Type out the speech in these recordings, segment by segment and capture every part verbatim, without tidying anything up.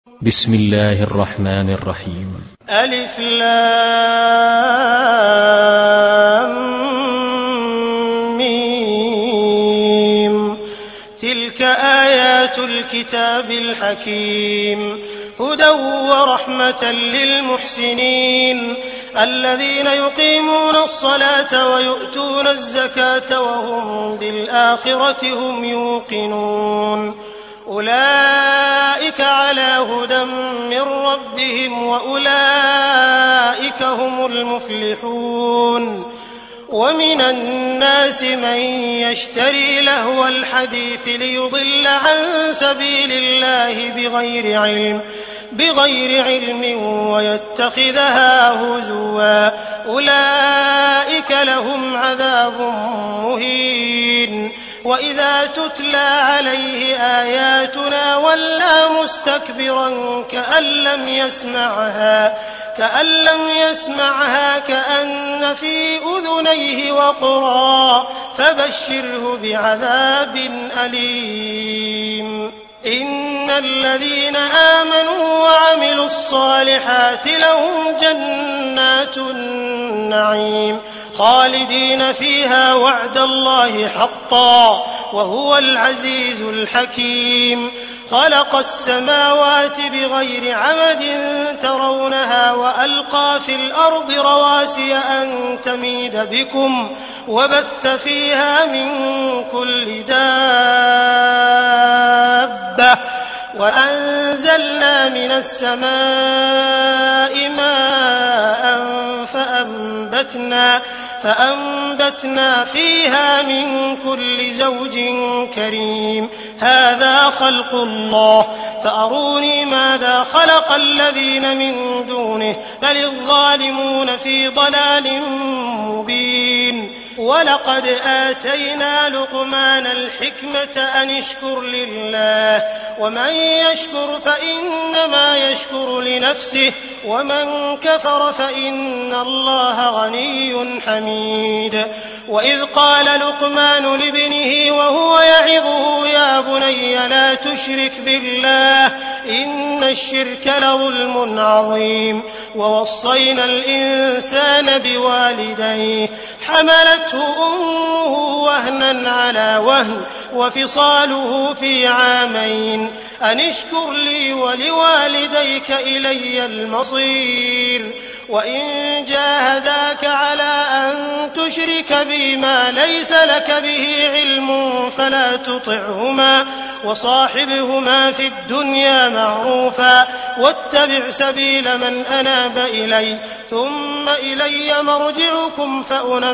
بسم الله الرحمن الرحيم. ألف لام ميم. تلك آيات الكتاب الحكيم، هدى ورحمة للمحسنين الذين يقيمون الصلاة ويؤتون الزكاة وهم بالآخرة هم يوقنون. أولئك على هدى من ربهم وأولئك هم المفلحون. ومن الناس من يشتري لهو الحديث ليضل عن سبيل الله بغير علم بغير علم ويتخذها هزوا، أولئك لهم عذاب مهين. وإذا تتلى عليه آياتنا ولى مستكبرا كأن لم يسمعها كأن لم يسمعها كأن في أذنيه وقرا، فبشره بعذاب أليم. إن الذين آمنوا وعملوا الصالحات لهم جنات النعيم خالدين فيها وعد الله حقا وهو العزيز الحكيم. خلق السماوات بغير عمد ترونها وألقى في الأرض رواسي أن تميد بكم وبث فيها من كل دابة وأنزلنا من السماء ماء فأنبتنا, فأنبتنا فيها من كل زوج كريم. هذا خلق الله فأروني ماذا خلق الذين من دونه بل الظالمون في ضلال مبين. ولقد آتينا لقمان الحكمة أن اشكر لله ومن يشكر فإنما يشكر لنفسه ومن كفر فإن الله غني حميد. وإذ قال لقمان لابنه وهو يعظه يا بني لا تشرك بالله إن الشرك لظلم عظيم. ووصينا الإنسان بوالديه حملته أمه وهنا على وهن وفصاله في عامين أن اشكر لي ولوالديك إلي المصير. وإن جاهداك على أن تشرك بي ما ليس لك به علم فلا تطعهما وصاحبهما في الدنيا معروفا واتبع سبيل من أناب إلي ثم إلي مرجعكم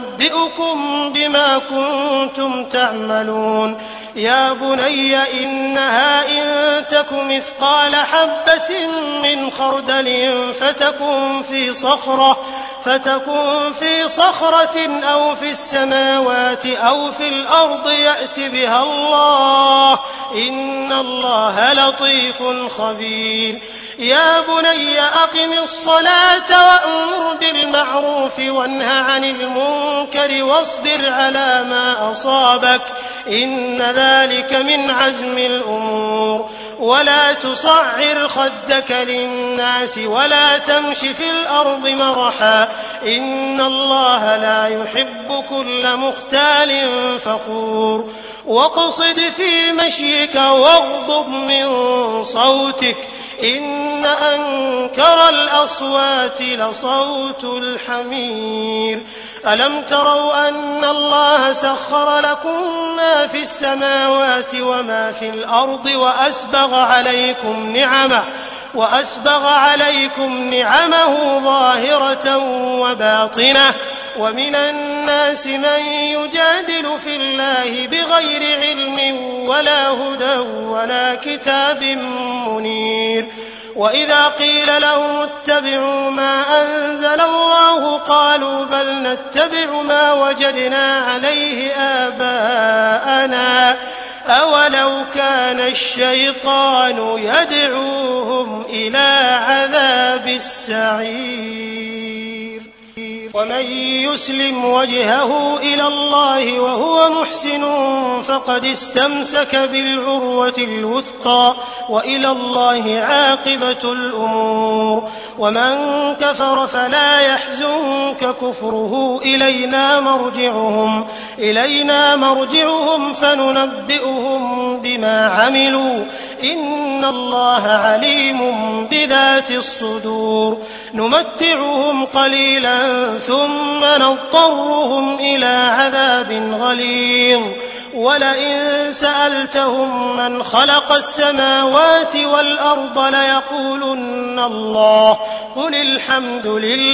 فأنبئكم بما كنتم تعملون. يا بني إنها إن تك مثقال حبة من خردل فتكن في صخرة فتكن في صخرة أو في السماوات أو في الأرض يأت بها الله إن الله لطيف خبير. يا بني أقم الصلاة وأمر بالمعروف وانه عن المنكر واصبر على ما أصابك إن ذلك من عزم الأمور. ولا تصعر خدك للناس ولا تمش في الأرض مرحا إن الله لا يحب كل مختال فخور. واقصد في مشيك واغضض من صوتك إن أنكر الأصوات لصوت الحمير. ألم تروا أن الله سخر لكم ما في السماوات وما في الأرض وأسبغ عليكم نعمه وأسبغ عليكم نعمه ظاهرة وباطنة. ومن الناس من يجادل في الله بغير علم ولا هدى ولا كتاب منير. وإذا قيل لهم اتبعوا ما أنزل الله قالوا بل نتبع ما وجدنا عليه آباءنا أولو كان الشيطان يدعوهم إلى عذاب السعير. ومن يسلم وجهه إلى الله وهو محسن فقد استمسك بالعروة الوثقى وإلى الله عاقبة الأمور. ومن كفر فلا يحزنك كفره إلينا مرجعهم إلينا مرجعهم فننبئهم بما عملوا إن الله عليم بذات الصدور. نمتعهم قليلا ثم نضطرهم إلى عذاب غليظ ولئن سألتهم من خلق السماوات والأرض ليقولن الله قل الحمد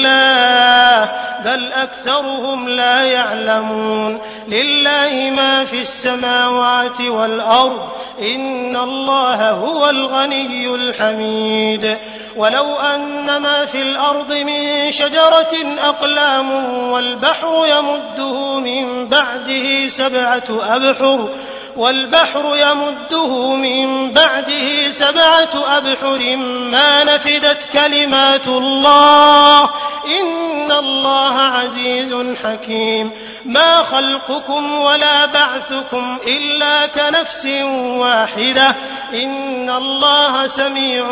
لله بل أكثرهم لا يعلمون. لله ما في السماوات والأرض إن الله هو الغني الحميد. ولو أن ما في الأرض من شجرة أقلام والبحر يمده من بعده سبعة أبحر والبحر يمده من بعده سبعة أبحر ما نفدت كلمات الله إن الله عزيز حكيم. ما خلقكم ولا بعثكم إلا كنفس واحدة إن الله سميع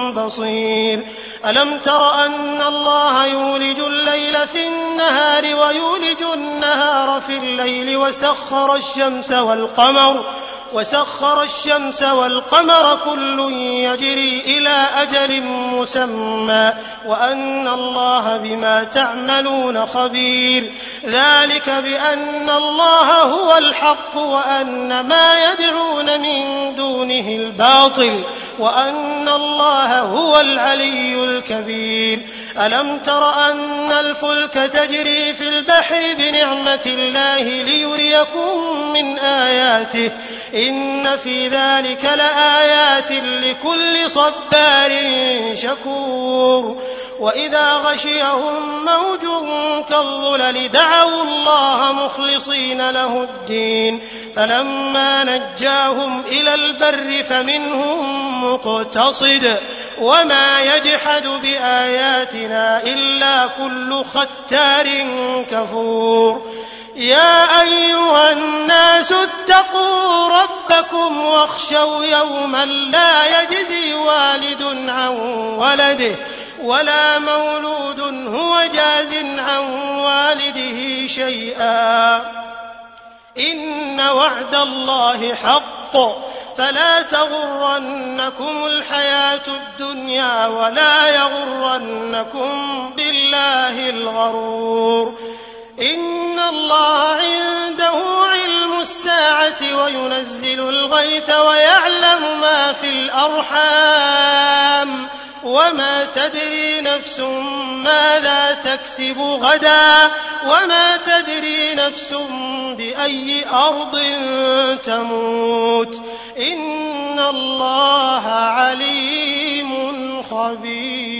بصير. ألم تر أن الله يولج الليل في النهار ويولج النهار في الليل وسخر الشمس والقمر وسخر الشمس والقمر كل يجري إلى أجل مسمى وأن الله بما تعملون خبير. ذلك بأن الله هو الحق وأن ما يدعون من دونه الباطل وأن الله هو العلي الكبير. ألم تر أن الفلك تجري في البحر بنعمة الله ليريكم من آياته إن في ذلك لآيات لكل صبار شكور. وإذا غشيهم موج كالظلل دعوا الله مخلصين له الدين فلما نجاهم إلى البر فمنهم مقتصد وما يجحد بآياتنا إلا كل ختار كفور. يا أيها الناس اتقوا ربكم واخشوا يوما لا يجزي والد عن ولده ولا مولود هو جاز عن والده شيئا إن وعد الله حق فلا تغرنكم الحياة الدنيا ولا يغرنكم بالله الغرور. إن الله عنده علم الساعة وينزل الغيث ويعلم ما في الأرحام وما تدري نفس ماذا تكسب غدا وما تدري نفس بأي أرض تموت إن الله عليم خبير.